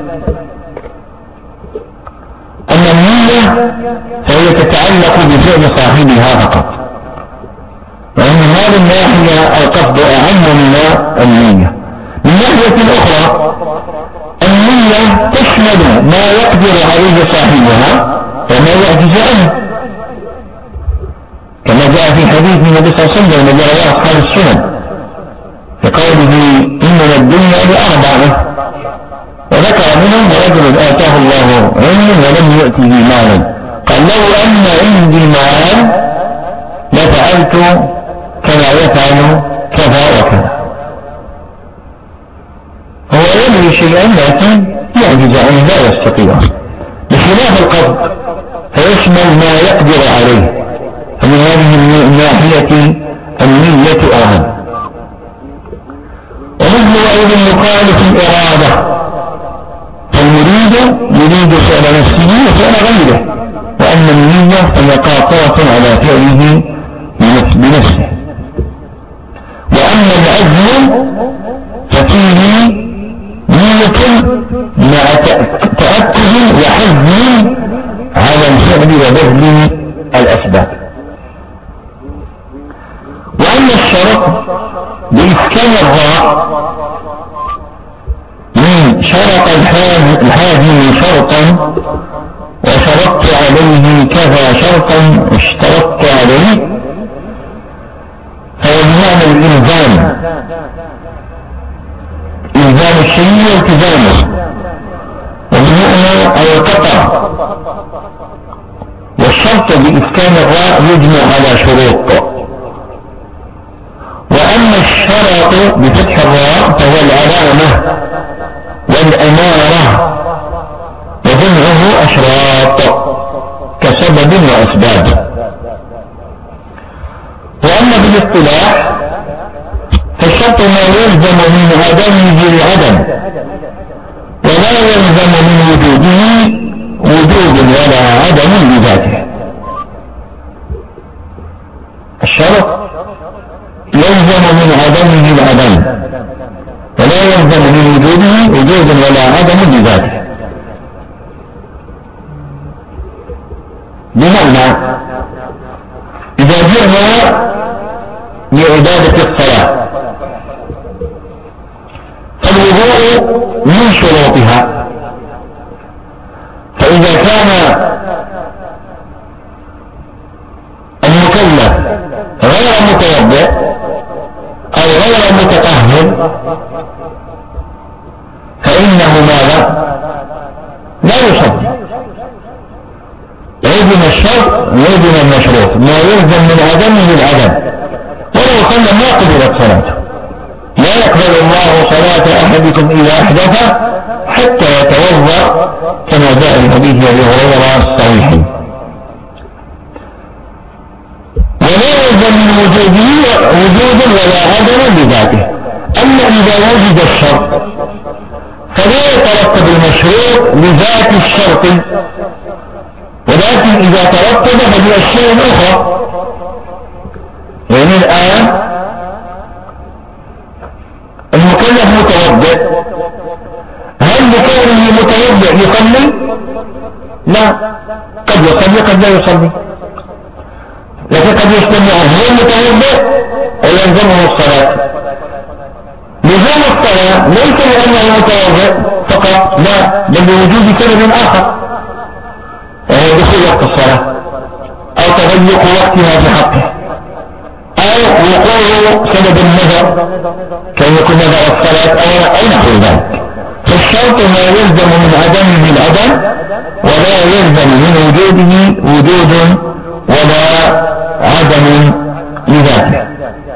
أما النية فهي تتعلق بفعل صاحبها فقط، وأن هذه الناحية القصد أعم من النية. من ناحية أخرى النية تشمل ما يقدر عليه صاحبها وما يعجز عنه. كما جاء في حديث النبي صلى الله عليه وسلم الذي رواه أصحاب السنن بقوله إنما الدنيا لأربعة، وذكر منهم رجل آتاه الله علما ولم يؤته مالا، قال لو أن عندي مال لفعلت كما يفعل كذا وكذا. هو يملي شيئا لكن يعجز عنه لا يستطيع، بخلاف القبض فيشمل ما يقدر عليه، فمن هذه الناحية النية أهم. ومثل أيضا يخالف الإرادة، فالمريد يريد فعل نفسه وفعل غيره، وأما النية فهي قاطعة على فعله بنفسه. وأما العزم ففيه نية مع تأكد وحزم على الفعل وبذل الأسباب. وأما الشرط بإسكان الراء من شرط الحازم شرطا وشرطت عليه كذا شرطا اشترطت عليه، فهو بمعنى الإلزام، إلزام الشيء والتزامه، وبمعنى القطع. والشرط بإسكان الراء يجمع على شروط. وأما الشرط بفتح الراء فهو العلامة والأمارة، وجمعه أشراط كسبب وأسباب. وأما بالاصطلاح فالشرط ما يلزم من عدمه العدم، ولا يلزم من وجوده وجود ولا عدم لذاته. الشرط يلزم من عدمه العدم، ولا يلزم من وجوده وجود ولا عدم لذاته. بمعنى إذا جئنا لعبادة الصلاة فالوضوء من شروطها، فإذا كان المكلف غير متوضئ أو غير متطهر فإنه ماذا؟ لا يصلي. يلزم الشرط ويلزم المشروط، ما يلزم من عدمه العدم، ولو صلى ما قبلت صلاته. لا يقبل الله صلاة أحدكم إذا أحدث حتى يتوضأ، كما جاء في حديث أبي هريرة الصحيح. ولا يلزم من وجوده وجود ولا عدم بذاته. أما إذا وجد الشرط فلا يترتب المشروط لذات الشرط، ولكن إذا ترتب فبأشياء أخرى. يعني الآن المكلف متوضئ، هل لكونه متوضئ يصلي؟ لا، قد يصلي قد لا يصلي، لكن قد يجتمع هو متوضئ ويلزمه الصلاة. لزوم الصلاة ليس لأنه متوضئ فقط، لا، بل لوجود سبب آخر، وهو دخول وقت الصلاة أو تضيق وقتها في حقه، أو وقوع سبب النذر كي يكون نذر الصلاة أو أي نحو ذلك. فالشرط ما يلزم من عدمه العدم، ولا يلزم من وجوده وجود ولا عدم لذاته.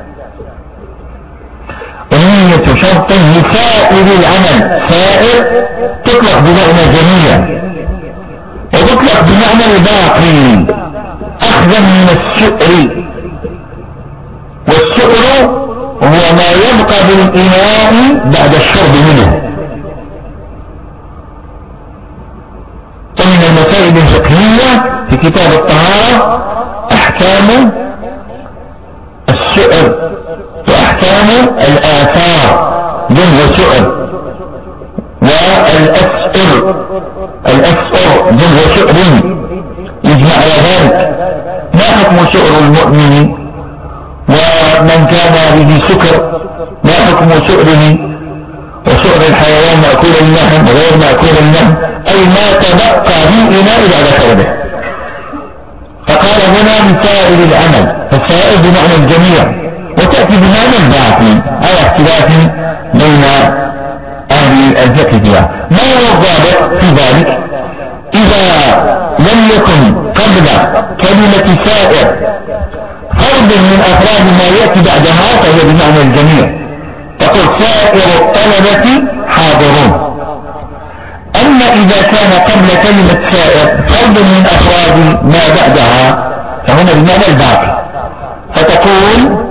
ونية شرط لسائر العمل، سائر تطلق بمعنى جميع وتطلق بمعنى الباقي أخذا من السؤر، والسؤر هو ما يبقى بالإناء بعد الشرب منه. ومن المسائل الفقهية في كتاب الطهارة أحكام السؤر وأحكام الآثار جنب سؤر، والأسئر الأسئر جنب سؤر يجمع على ذلك. ما حكم سؤر المؤمن؟ ومن كان به سكر ما حكم سؤره؟ وسؤر الحيوان مأكول اللحم وغير مأكول اللحم، أي ما تبقى في إناء بعد شربه. فقد فقال هنا من سائر العمل، فالسائر بمعنى الجميع، وتأتي بمعنى الباقي على اختلاف بين أهل الفقه فيها. ما هو الضابط في ذلك؟ إذا لم يكن قبل كلمة سائر فرد من أفراد ما يأتي بعدها فهي بمعنى الجميع، تقول سائر الطلبة حاضرون. أما إذا كان قبل كلمة سائر فرد من أفراد ما بعدها فهنا بمعنى الباقي، فتقول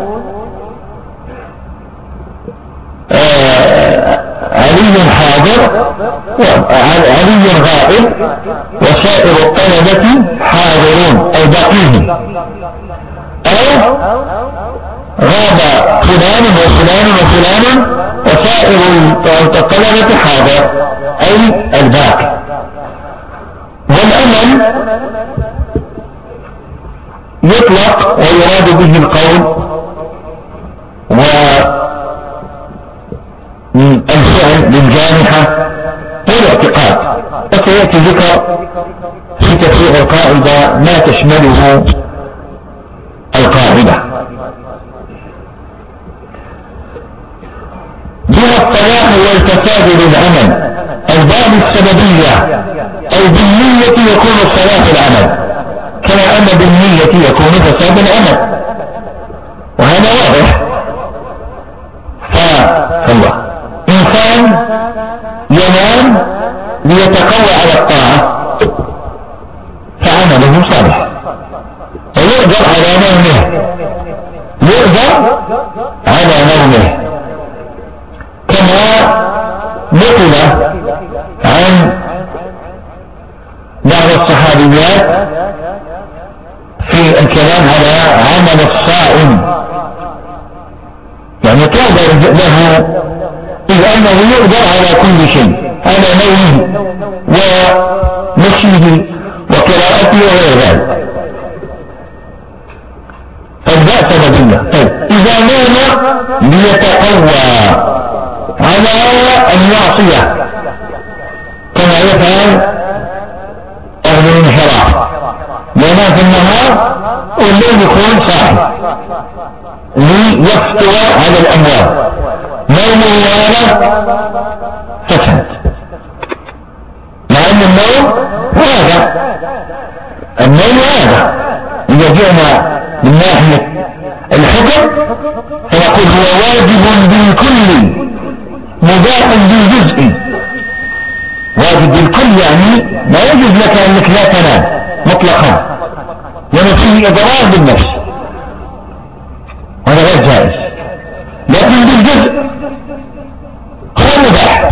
آه علي حاضر وعلي غائب وسائر الطلبة حاضرون أو باقيهم، أو غاب فلان وفلان وفلان وسائر الطلبة حاضر أي الباقي. والأمل يطلق ويراد به القول والفعل للجانحة والاعتقاد، وسيأتي ذكر في تفسير القاعدة ما تشمله القاعدة. بها الصلاح والفساد للعمل، الباب السببية أي بالنية يكون صلاح العمل، كما أن بالنية يكون فساد العمل، وهذا واضح. فهو إنسان ينام ليتقوى على الطاعة فعمله صالح، ويؤجر على نومه، يؤجر على نومه، كما نقل عن بعض الصحابيات في الكلام على عمل الصائم، يعني تقدر له إذ أنه يقدر على كل شيء، على نومه ومشيه وقراءته وغير ذلك، فالباء سببية. طيب إذا نام ليتقوى على أن يعصيه كما يفعل أهل الانحراف، ينام في النهار والليل يكون صاحي ليفتوى على الأموال، نوم الوالد فسد، مع أن النوم هذا النوم هذا إذا جئنا من ناحية الحكم فنقول هو واجب بالكل مباح بالجزء. واجب بالكل يعني لا يجوز لك أنك لا تنام مطلقا لأنه فيه إضرار بالنفس، هذا غير جائز، لكن بالجزء هو مباح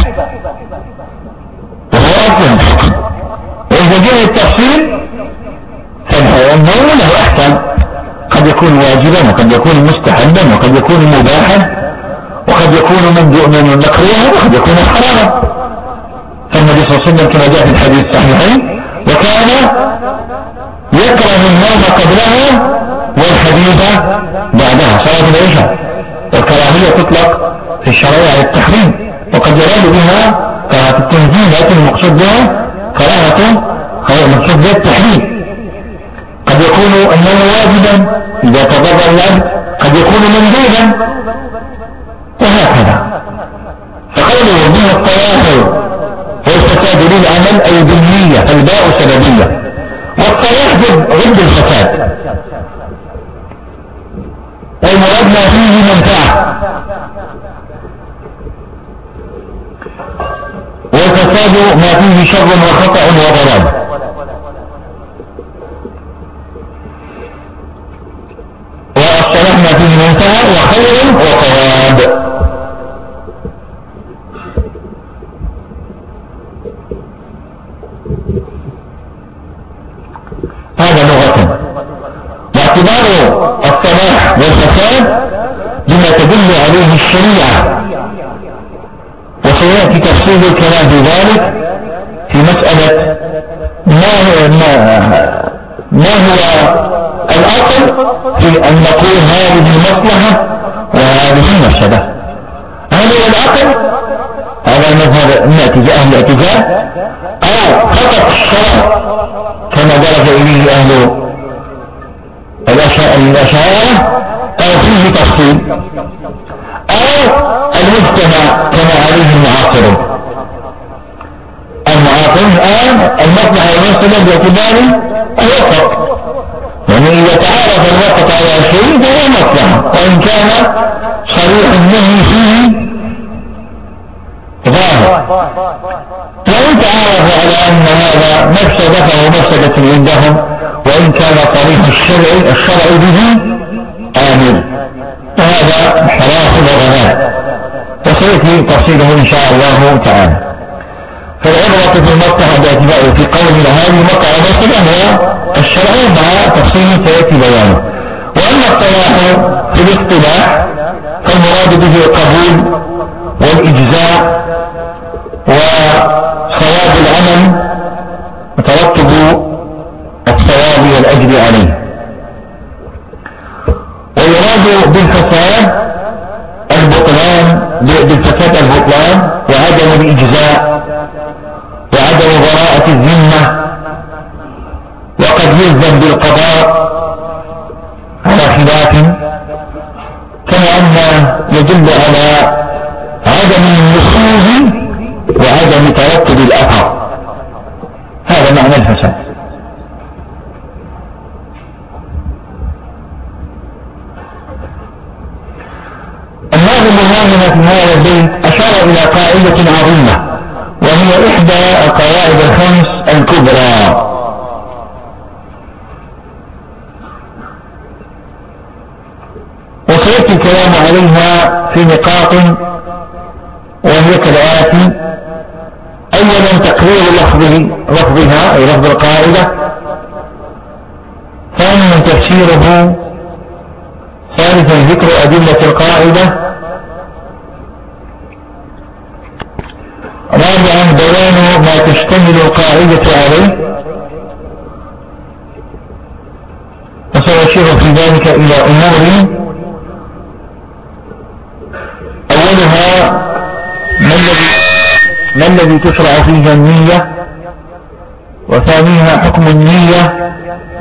وهو أصل الحكم. وإذا جاء التفصيل فالنوم له أحكام، قد يكون واجبا وقد يكون مستحبا وقد يكون مباحا وقد يكون من مكروها وقد يكون حراما. فالنبي صلى الله عليه وسلم كما جاء في الحديث الصحيحين وكان يكره النوم قبلها والحديث بعدها صلاة العشاء، والكراهية تطلق في الشرع على التحريم، وقد يراد بها كراهة التنزيل، لكن المقصود بها كراهة المقصود بها التحريم. قد يكون النوم واجبا إذا تضرر العبد، قد يكون مندوبا، وهكذا. فقوله بها الطواهر والفساد للعمل أي بالنية، الباء سببية، والصلاح ضد الفساد، والمراد ما فيه منفعة، والفساد ما فيه شر وخطأ وضلال. والصلاح ما فيه منفعة وخير وثواب. هذا لغة. واعتبار الصلاح والفساد بما تدل عليه الشريعة، وسيأتي تفصيل الكلام في ذلك في مسألة ما, ما, ما هو الأصل في أن نقول هذه مصلحة وهذه مفسدة. هل هو العقل على مذهب أهل الاعتزال، أو خطأ الشرع كما درج إليه أهل الأشاعرة أو فيه تفصيل أو المجتمع كما عليه المعاصرون. المعاصرون الآن المصلحة والمفسدة باعتبار الوسط، يعني إذا تعارف الوسط على شيء فهو مصلحة، وإن كان صريح النهي فيه ظاهر، وإن تعارف على أن هذا مفسدة فهو مفسدة عندهم، وإن كان صريح الشرع الشرع به آمن، وهذا انحراف وضلال وسيأتي تفصيله إن شاء الله تعالى. فالعبرة في المصلحة باعتباره في قول هذه مقع مثلا هو الشرع مع تفصيل سيأتي بيانه. وأما الصلاح في الاصطلاح فالمراد به القبول والإجزاء وصواب العمل وترتب الثواب والأجر عليه. ويراد بالفساد البطلان بالفساد البطلان وعدم الإجزاء وعدم براءة الذمة، وقد يلزم بالقضاء على خلاف، كما أن يدل على عدم النفوذ وعدم ترتب الأثر. هذا معنى الفساد. الناظم هنا في هذا البيت أشار إلى قاعدة عظيمة، وهي إحدى القواعد الخمس الكبرى، وسيأتي الكلام عليها في نقاط وهي كالآتي: أولا تقرير لفظه لفظها أي لفظ القاعدة، ثانيا تفسيره، ثالثا ذكر أدلة القاعدة، رابعا بيان ما تشتمل القاعدة عليه، وسيشير في ذلك إلى أمور أولها ما الذي ما الذي تشرع فيه النية، وثانيها حكم النية،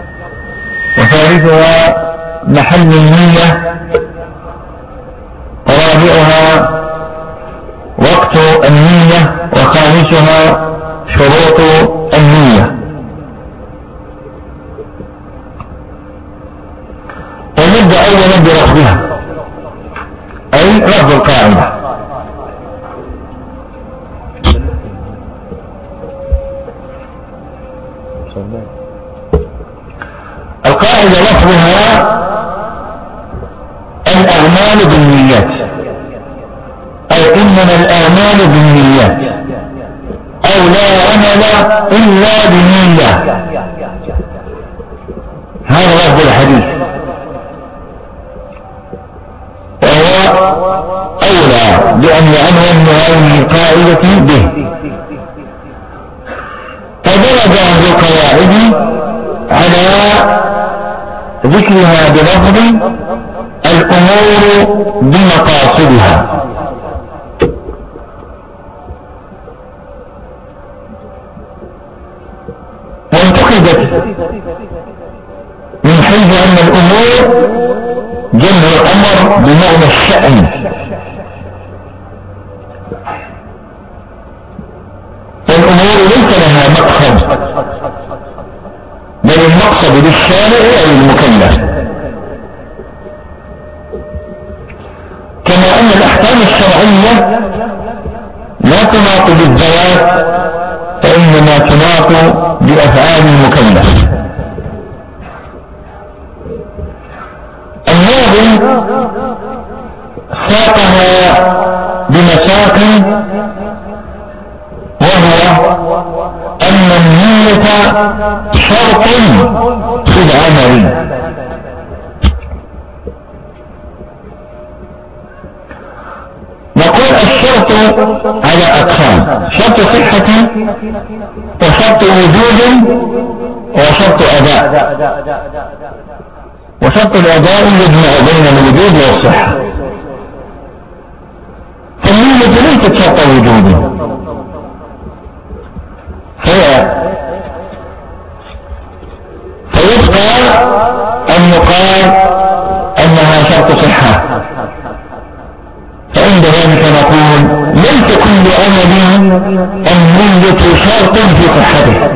وثالثها محل النية، ورابعها وقت النية، وخامسها شروط النية. ونبدأ أولا بلفظها أي لفظ القاعدة. القاعدة لفظها الأعمال بالنيات، أو إنما الأعمال بالنيات، أو لا عمل إلا بنية. هذا لفظ الحديث، وهو أولى بأن يعنون هذه القاعدة به. فدرج أهل القواعد على ذكرها بلفظ الأمور بمقاصدها، وانتقدت من حيث أن الأمور جمع الأمر بمعنى الشأن، والأمور ليس لها مقصد، بل المقصد للشارع أو المكلف، كما أن الأحكام الشرعية لا تناط بالذوات، فإنما تناط بأفعال المكلف. الناظم ساقها بمساق، وهو أن النية شرط في العمل. نقول الشرط على أقسام: شرط صحة، وشرط وجود، وشرط أداء. وشرط الأداء يجمع بين الوجود والصحة، فالنية ليست شرط وجود، فيبقى أن يقال أنها شرط صحة، فعند ذلك نقول ليس كل عمل النية شرط في صحته،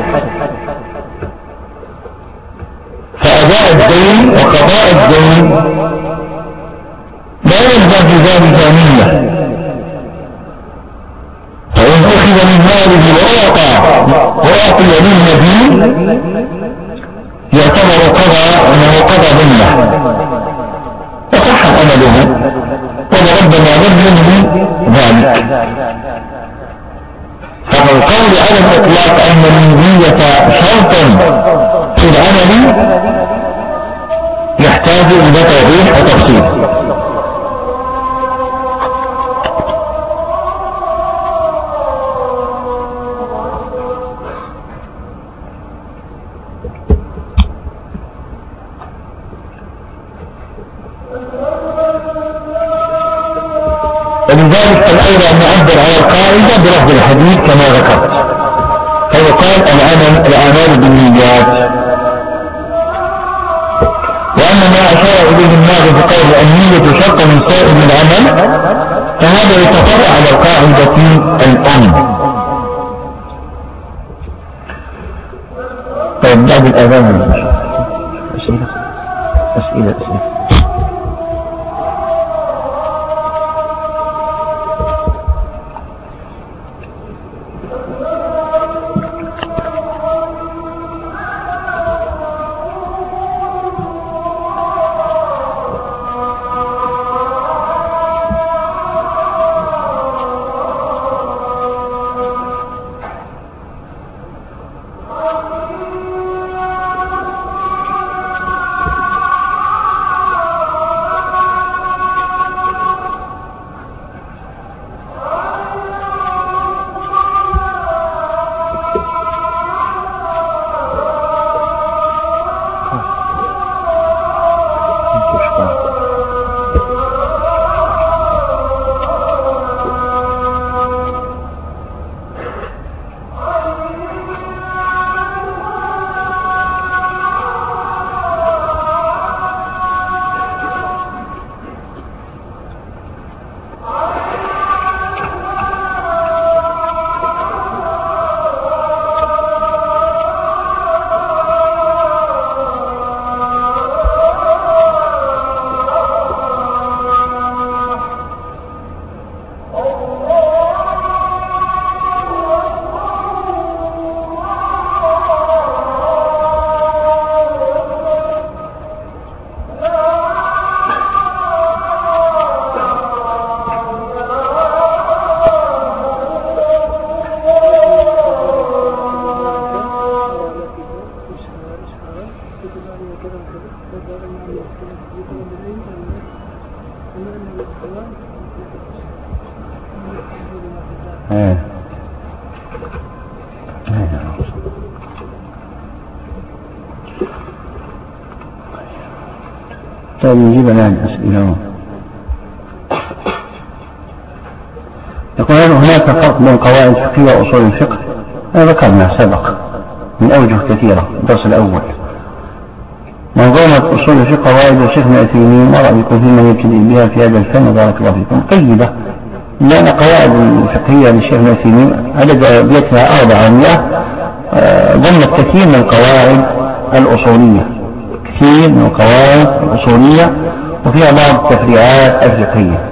فأداء الدين وقضاء الدين لا يلزم في ذلك نية، فإن أخذ من ماله وأعطى وأعطي للمدين يعتبر قضى أنه قضى ذمة وصح عمله، ولربما لم ينهي ذلك. فالقول على الإطلاق أن النية شرط في العمل يحتاج إلى توضيح وتفصيل. ولذلك الأولى أن نعبر على القاعدة بلفظ الحديث كما ذكرت، فيقال العمل الأعمال بالنيات. وأما ما أشار إليه الناظر بقول النية شرط من سائر العمل فهذا يتفرع على القاعدة الأم. طيب بعد الأذان أسئلة أسئلة أسئلة طيب نجيب الآن أسئلة. يقول هناك فرق بين قواعد الفقه وأصول الفقه، هذا ذكرنا سبق من أوجه كثيرة الدرس الأول. منظومة أصول الفقه قواعد الشيخ ابن عثيمين ما رأيكم فيما يبتدئ بها في هذا الفن وبارك الله فيكم؟ طيبة، لأن قواعد الفقهية للشيخ ابن عثيمين عدد أبياتها أربعمائة ضمن كثير من القواعد الأصولية، كثير من القواعد الأصولية وفيها بعض التفريعات الفقهية.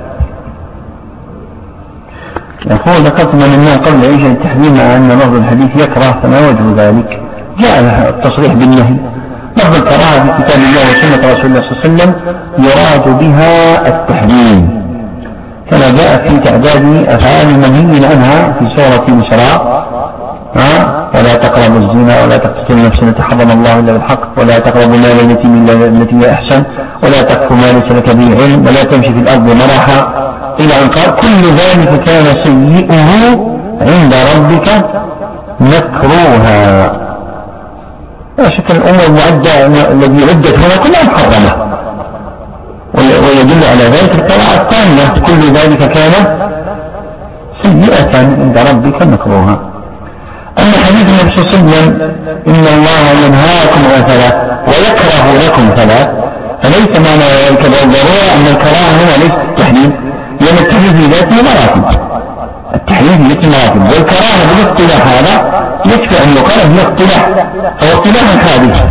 يقول ذكرت من النوع قبل عيش التحريم مع أن لفظ الحديث يكره، فما وجه ذلك؟ جاء التصريح بالنهي. لفظ الكراهة في كتاب الله وسنة رسول الله صلى الله عليه وسلم يراد بها التحريم، كما جاء في تعداد أفعال المنهي عنها في سورة الإسراء: ولا تقربوا الزنا ولا تقتلوا النفس التي حرم الله إلا بالحق ولا تقربوا مال اليتيم إلا بالتي هي أحسن ولا تقف ما ليس لك به علم ولا تمشي في الأرض مرحا، إلى أن قال كل ذلك كان سيئه عند ربك مكروها. لا شك الأمور المعدة الذي عدت هنا كلها محرمة، ويدل على ذلك القراءة الثانية كل ذلك كان سيئة عند ربك مكروها. أما حديث النبي صلى الله عليه وسلم إن الله ينهاكم عن ثلاث، ويكره لكم ثلاث، فليس معنى ذلك بالضرورة أن الكراهة هنا ليس التحليل، لأن التحليل في ذاته مراتب، التحليل في ذاته مراتب، والكراهة بالاصطلاح هذا يكفي أن يقال في الاصطلاح، فهو اصطلاح حادث،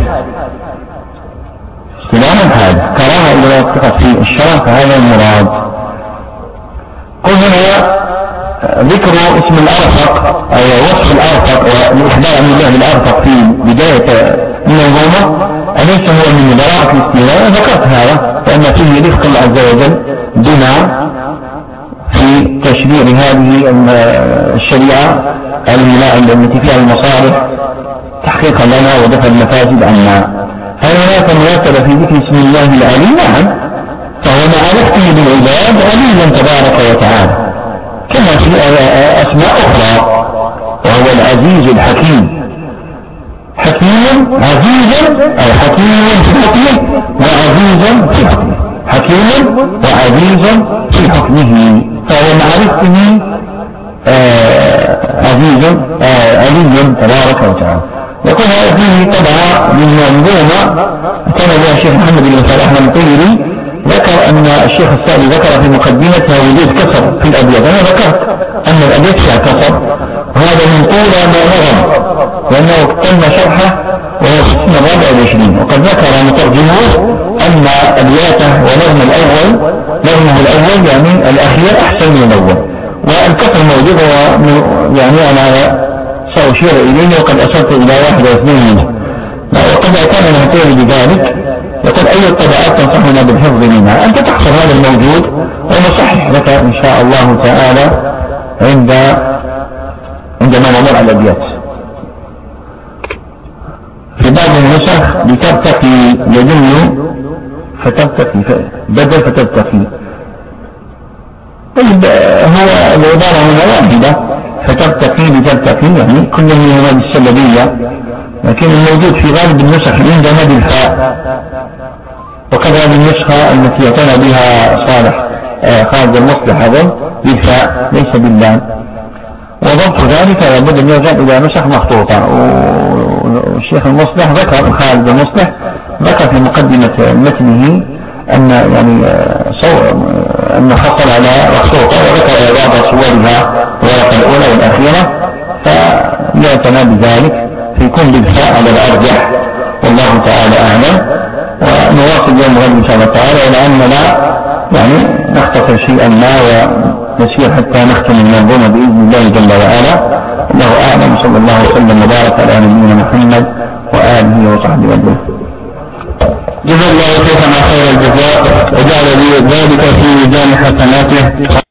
اصطلاح حادث، كراهة إذا وقفت في الشرع فهذا المراد. قل هنا ذكر اسم الأرفق أو وصف الأرفق والإخبار عن الله بالأرفق في بداية المنظومة أليس هو من براءة الاستواء؟ ذكرت هذا وأن فيه رفق الله عز وجل بنا في تشريع هذه الشريعة الملائمة التي فيها المصالح تحقيقا لنا ودفع المفاسد عنا. هل هناك مناسبة في ذكر اسم الله العلي؟ نعم، فهو مع رفقه بالعباد عليا تبارك وتعالى، كما في أسماء أخرى، وهو العزيز الحكيم، حكيم عزيزا أو حكيم في حكمه وعزيزا في حكمه، حكيم وعزيزا في حكمه، فهو مع رفقه عزيزا علي تبارك وتعالى. يقول هذا فيه طبعا من منظومة كان بها الشيخ محمد بن صلاح المطيري، ذكر أن الشيخ السعدي ذكر في مقدمتها وجود كسر في الأبيات، أنا ذكرت أن الأبيات فيها كسر، وهذا من طول ما نظم لأنه تم شرحه وهو ستين الرابع والعشرين، وقد ذكر مترجموه أن أبياته ونظم الأول نظمه الأول يعني الأخير أحسن من الأول، والكسر موجود يعني أنا سأشير إليه وقد أشرت إلى واحد واثنين منه، وقد أتانا نهتم بذلك. يقول أي الطبعات تنصحنا بالحفظ منها؟ أنت تحفظ هذا الموجود ونصحح لك إن شاء الله تعالى عند عندما نمر على الأبيات. في بعض النسخ بتبتقي يدل فتبتقي بدل فتبتقي، طيب هو العبارة هنا واحدة، فتبتقي بتبتقي يعني كل من هنا بالسببية، لكن الموجود في غالب النسخ عندنا بالفاء، وكذا النسخة التي اعتنى بها صالح خالد المصلح أظن بالفاء ليس باللام، وضبط ذلك لابد أن يرجع إلى نسخ مخطوطة. والشيخ المصلح ذكر خالد المصلح ذكر في مقدمة متنه أن يعني أنه حصل على مخطوطة وذكر بعض صورها الورقة الأولى والأخيرة، فيعتنى بذلك فيكون بالفاء على الأرجح، والله تعالى أعلم. ونواصل يوم غد إن شاء الله تعالى، ولعلنا يعني نختصر شيئا ما ونسير حتى نختم المنظومة بإذن الله جل وعلا. الله أعلم، صلى الله وسلم وبارك على نبينا محمد وآله وصحبه أجمعين. جزا الله خيرا خير الجزاء وجعل لي ذلك في ميزان حسناته.